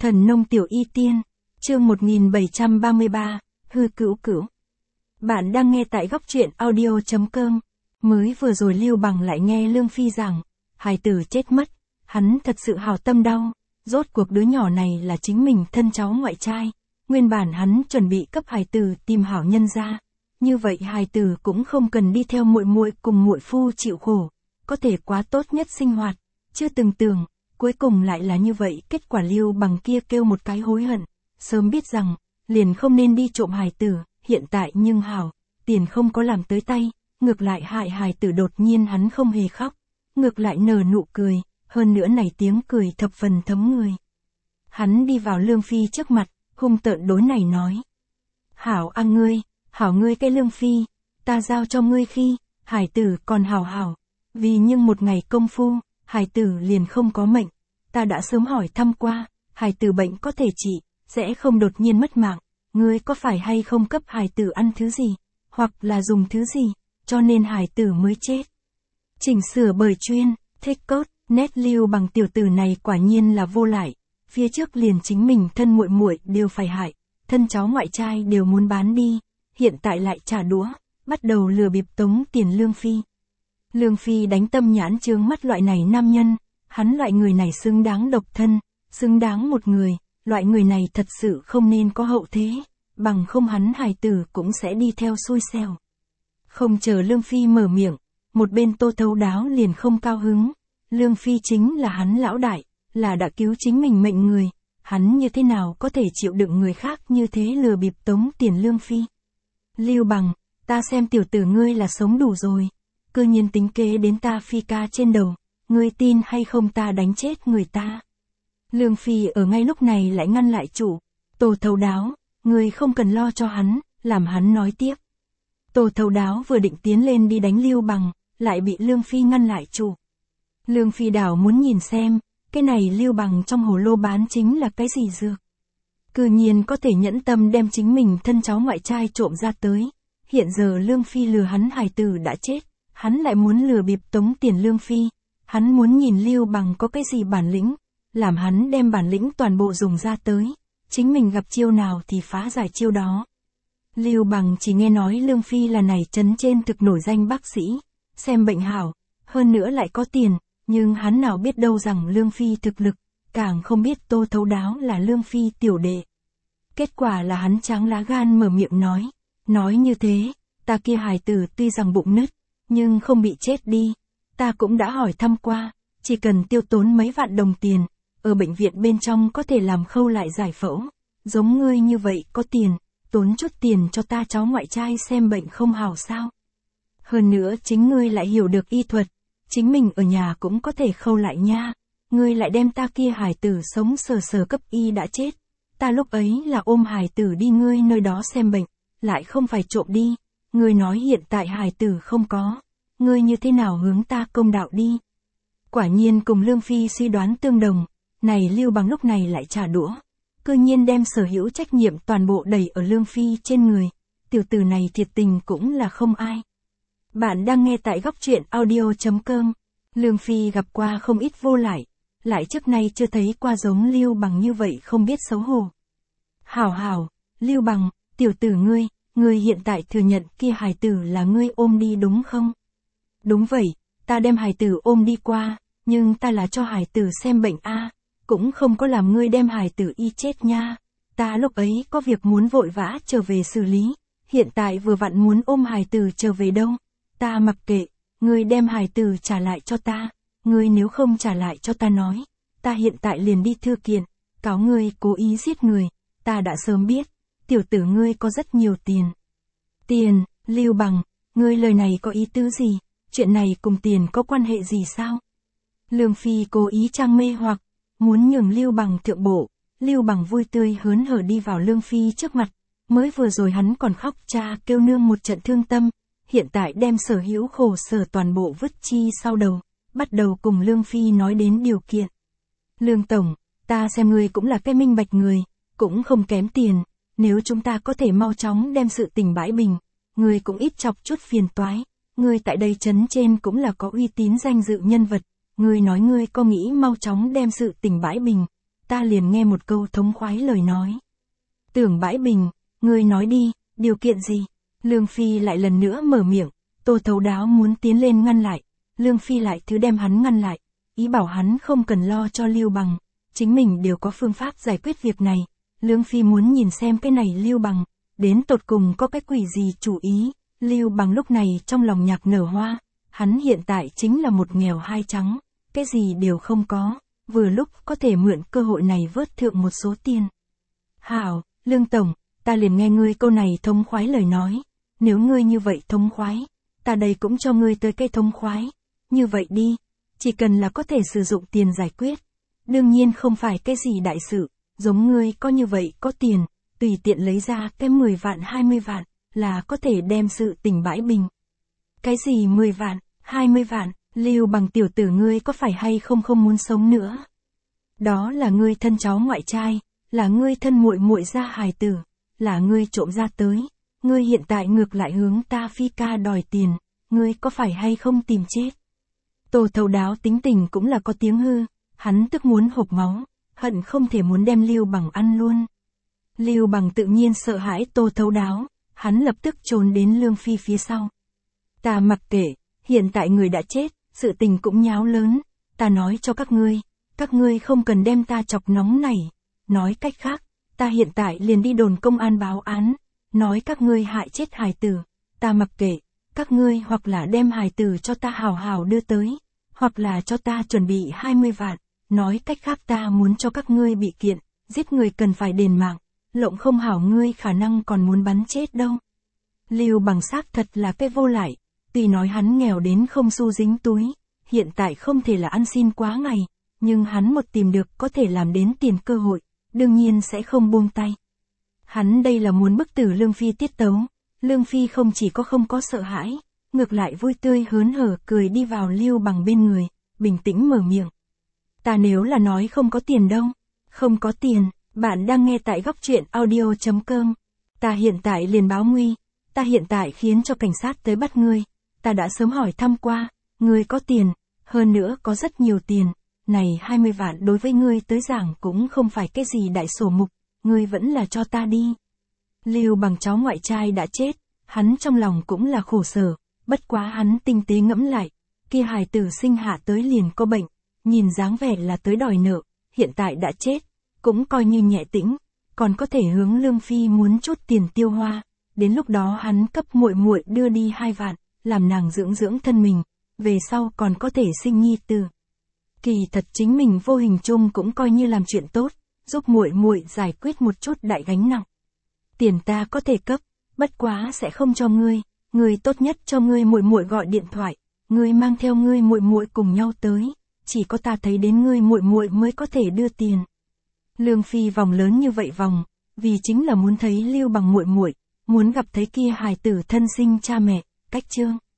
Thần nông tiểu y tiên, chương 1733, hư cữu cữu. Bạn đang nghe tại góc truyện audio.com. Mới vừa rồi Lưu Bằng lại nghe Lương Phi rằng, hài tử chết mất, hắn thật sự hào tâm đau, rốt cuộc đứa nhỏ này là chính mình thân cháu ngoại trai, nguyên bản hắn chuẩn bị cấp hài tử tìm hảo nhân gia, như vậy hài tử cũng không cần đi theo muội muội cùng muội phu chịu khổ, có thể quá tốt nhất sinh hoạt, chưa từng tưởng, cuối cùng lại là như vậy, kết quả Lưu Bằng kia kêu một cái hối hận, sớm biết rằng, liền không nên đi trộm hài tử, hiện tại nhưng hảo, tiền không có làm tới tay, ngược lại hại hài tử đột nhiên hắn không hề khóc, ngược lại nở nụ cười, hơn nữa này tiếng cười thập phần thấm người. Hắn đi vào Lương Phi trước mặt, hung tợn đối này nói. Hảo ngươi cái Lương Phi, ta giao cho ngươi khi, hài tử còn hảo, vì nhưng một ngày công phu, hài tử liền không có mệnh, ta đã sớm hỏi thăm qua, hài tử bệnh có thể trị, sẽ không đột nhiên mất mạng, ngươi có phải hay không cấp hài tử ăn thứ gì, hoặc là dùng thứ gì, cho nên hài tử mới chết. Chỉnh sửa bởi chuyên, thích cốt, nét Lưu Bằng tiểu tử này quả nhiên là vô lại, phía trước liền chính mình thân muội muội đều phải hại, thân cháu ngoại trai đều muốn bán đi, hiện tại lại trả đũa, bắt đầu lừa bịp tống tiền Lương Phi. Lương Phi đánh tâm nhãn chướng mắt loại này nam nhân, hắn loại người này xứng đáng độc thân, xứng đáng một người, loại người này thật sự không nên có hậu thế, bằng không hắn hài tử cũng sẽ đi theo xui xẻo. Không chờ Lương Phi mở miệng, một bên Tô Thấu Đáo liền không cao hứng, Lương Phi chính là hắn lão đại, là đã cứu chính mình mệnh người, hắn như thế nào có thể chịu đựng người khác như thế lừa bịp tống tiền Lương Phi. Lưu Bằng, ta xem tiểu tử ngươi là sống đủ rồi, cư nhiên tính kế đến ta Phi ca trên đầu, ngươi tin hay không ta đánh chết người ta. Lương Phi ở ngay lúc này lại ngăn lại chủ, Tô Thấu Đáo, ngươi không cần lo cho hắn, làm hắn nói tiếp. Tô Thấu Đáo vừa định tiến lên đi đánh Lưu Bằng, lại bị Lương Phi ngăn lại chủ. Lương Phi đảo muốn nhìn xem, cái này Lưu Bằng trong hồ lô bán chính là cái gì dược. Cư nhiên có thể nhẫn tâm đem chính mình thân cháu ngoại trai trộm ra tới, hiện giờ Lương Phi lừa hắn hài tử đã chết, hắn lại muốn lừa bịp tống tiền Lương Phi, hắn muốn nhìn Lưu Bằng có cái gì bản lĩnh, làm hắn đem bản lĩnh toàn bộ dùng ra tới, chính mình gặp chiêu nào thì phá giải chiêu đó. Lưu Bằng chỉ nghe nói Lương Phi là này trấn trên thực nổi danh bác sĩ, xem bệnh hảo, hơn nữa lại có tiền, nhưng hắn nào biết đâu rằng Lương Phi thực lực, càng không biết Tô Thấu Đáo là Lương Phi tiểu đệ. Kết quả là hắn tráng lá gan mở miệng nói như thế, ta kia hài tử tuy rằng bụng nứt, nhưng không bị chết đi, ta cũng đã hỏi thăm qua, chỉ cần tiêu tốn mấy vạn đồng tiền, ở bệnh viện bên trong có thể làm khâu lại giải phẫu, giống ngươi như vậy có tiền, tốn chút tiền cho ta cháu ngoại trai xem bệnh không hảo sao. Hơn nữa chính ngươi lại hiểu được y thuật, chính mình ở nhà cũng có thể khâu lại nha, ngươi lại đem ta kia hài tử sống sờ cấp y đã chết, ta lúc ấy là ôm hài tử đi ngươi nơi đó xem bệnh, lại không phải trộm đi, ngươi nói hiện tại hài tử không có, ngươi như thế nào hướng ta công đạo đi. Quả nhiên cùng Lương Phi suy đoán tương đồng, này Lưu Bằng lúc này lại trả đũa, cư nhiên đem sở hữu trách nhiệm toàn bộ đẩy ở Lương Phi trên người, tiểu tử này thiệt tình cũng là không ai. Bạn đang nghe tại góc truyện audio.com, Lương Phi gặp qua không ít vô lại trước nay chưa thấy qua giống Lưu Bằng như vậy không biết xấu hổ. Hảo, Lưu Bằng, tiểu tử ngươi hiện tại thừa nhận kia hài tử là ngươi ôm đi đúng không? Đúng vậy, ta đem hài tử ôm đi qua, nhưng ta là cho hài tử xem bệnh cũng không có làm ngươi đem hài tử y chết nha. Ta lúc ấy có việc muốn vội vã trở về xử lý, hiện tại vừa vặn muốn ôm hài tử trở về đâu. Ta mặc kệ, ngươi đem hài tử trả lại cho ta, ngươi nếu không trả lại cho ta nói, ta hiện tại liền đi thư kiện, cáo ngươi cố ý giết người, ta đã sớm biết, tiểu tử ngươi có rất nhiều tiền. Tiền, Lưu Bằng, ngươi lời này có ý tứ gì, chuyện này cùng tiền có quan hệ gì sao? Lương Phi cố ý trang mê hoặc, muốn nhường Lưu Bằng thượng bộ, Lưu Bằng vui tươi hớn hở đi vào Lương Phi trước mặt, mới vừa rồi hắn còn khóc cha kêu nương một trận thương tâm, hiện tại đem sở hữu khổ sở toàn bộ vứt chi sau đầu, bắt đầu cùng Lương Phi nói đến điều kiện. Lương Tổng, ta xem ngươi cũng là cái minh bạch người, cũng không kém tiền, nếu chúng ta có thể mau chóng đem sự tình bãi bình, ngươi cũng ít chọc chút phiền toái, ngươi tại đây trấn trên cũng là có uy tín danh dự nhân vật, ngươi nói ngươi có nghĩ mau chóng đem sự tình bãi bình, ta liền nghe một câu thống khoái lời nói. Tưởng Bãi Bình, ngươi nói đi, điều kiện gì? Lương Phi lại lần nữa mở miệng, Tô Thấu Đáo muốn tiến lên ngăn lại, Lương Phi lại thứ đem hắn ngăn lại, ý bảo hắn không cần lo cho Lưu Bằng, chính mình đều có phương pháp giải quyết việc này. Lương Phi muốn nhìn xem cái này Lưu Bằng, đến tột cùng có cái quỷ gì chủ ý. Lưu Bằng lúc này trong lòng nhạc nở hoa, hắn hiện tại chính là một nghèo hai trắng, cái gì đều không có, vừa lúc có thể mượn cơ hội này vớt thượng một số tiền. Hảo, Lương Tổng, ta liền nghe ngươi câu này thống khoái lời nói, nếu ngươi như vậy thống khoái, ta đây cũng cho ngươi tới cây thống khoái, như vậy đi, chỉ cần là có thể sử dụng tiền giải quyết, đương nhiên không phải cái gì đại sự, giống ngươi có như vậy có tiền, tùy tiện lấy ra cái 10 vạn 20 vạn, là có thể đem sự tình bãi bình. Cái gì 10 vạn, 20 vạn, Lưu Bằng tiểu tử ngươi có phải hay không muốn sống nữa? Đó là ngươi thân cháu ngoại trai, là ngươi thân muội muội gia hài tử, là ngươi trộm ra tới, ngươi hiện tại ngược lại hướng ta Phi ca đòi tiền, ngươi có phải hay không tìm chết? Tô Thấu Đáo tính tình cũng là có tiếng hư, hắn tức muốn hộc máu, hận không thể muốn đem Lưu Bằng ăn luôn. Lưu Bằng tự nhiên sợ hãi Tô Thấu Đáo, hắn lập tức trốn đến Lương Phi phía sau. Ta mặc kệ, hiện tại người đã chết, sự tình cũng nháo lớn, ta nói cho các ngươi không cần đem ta chọc nóng này, nói cách khác, ta hiện tại liền đi đồn công an báo án, nói các ngươi hại chết hài tử, ta mặc kệ, các ngươi hoặc là đem hài tử cho ta hào hào đưa tới, hoặc là cho ta chuẩn bị 20 vạn, nói cách khác ta muốn cho các ngươi bị kiện, giết người cần phải đền mạng, lộng không hảo ngươi khả năng còn muốn bắn chết đâu. Lưu Bằng xác thật là cái vô lại, tuy nói hắn nghèo đến không xu dính túi, hiện tại không thể là ăn xin quá ngày, nhưng hắn một tìm được có thể làm đến tiền cơ hội, đương nhiên sẽ không buông tay. Hắn đây là muốn bức tử Lương Phi tiết tấu, Lương Phi không chỉ không có sợ hãi, ngược lại vui tươi hớn hở cười đi vào Lưu Bằng bên người, bình tĩnh mở miệng. Ta nếu là nói không có tiền đâu, không có tiền, bạn đang nghe tại góc truyện audio.com, ta hiện tại liền báo nguy, ta hiện tại khiến cho cảnh sát tới bắt ngươi, ta đã sớm hỏi thăm qua, ngươi có tiền, hơn nữa có rất nhiều tiền, này 20 vạn đối với ngươi tới giảng cũng không phải cái gì đại sổ mục, ngươi vẫn là cho ta đi. Lưu Bằng cháu ngoại trai đã chết, hắn trong lòng cũng là khổ sở, bất quá hắn tinh tế ngẫm lại, kia hài tử sinh hạ tới liền có bệnh, nhìn dáng vẻ là tới đòi nợ, hiện tại đã chết, cũng coi như nhẹ tĩnh, còn có thể hướng Lương Phi muốn chút tiền tiêu hoa, đến lúc đó hắn cấp muội muội đưa đi 2 vạn, làm nàng dưỡng thân mình, về sau còn có thể sinh nhi tử. Kỳ thật chính mình vô hình chung cũng coi như làm chuyện tốt, giúp muội muội giải quyết một chút đại gánh nặng. Tiền ta có thể cấp, bất quá sẽ không cho ngươi tốt nhất cho ngươi muội muội gọi điện thoại, ngươi mang theo ngươi muội muội cùng nhau tới, chỉ có ta thấy đến ngươi muội muội mới có thể đưa tiền. Lương Phi vòng lớn như vậy vòng, vì chính là muốn thấy Lưu Bằng muội muội, muốn gặp thấy kia hài tử thân sinh cha mẹ, cách chương.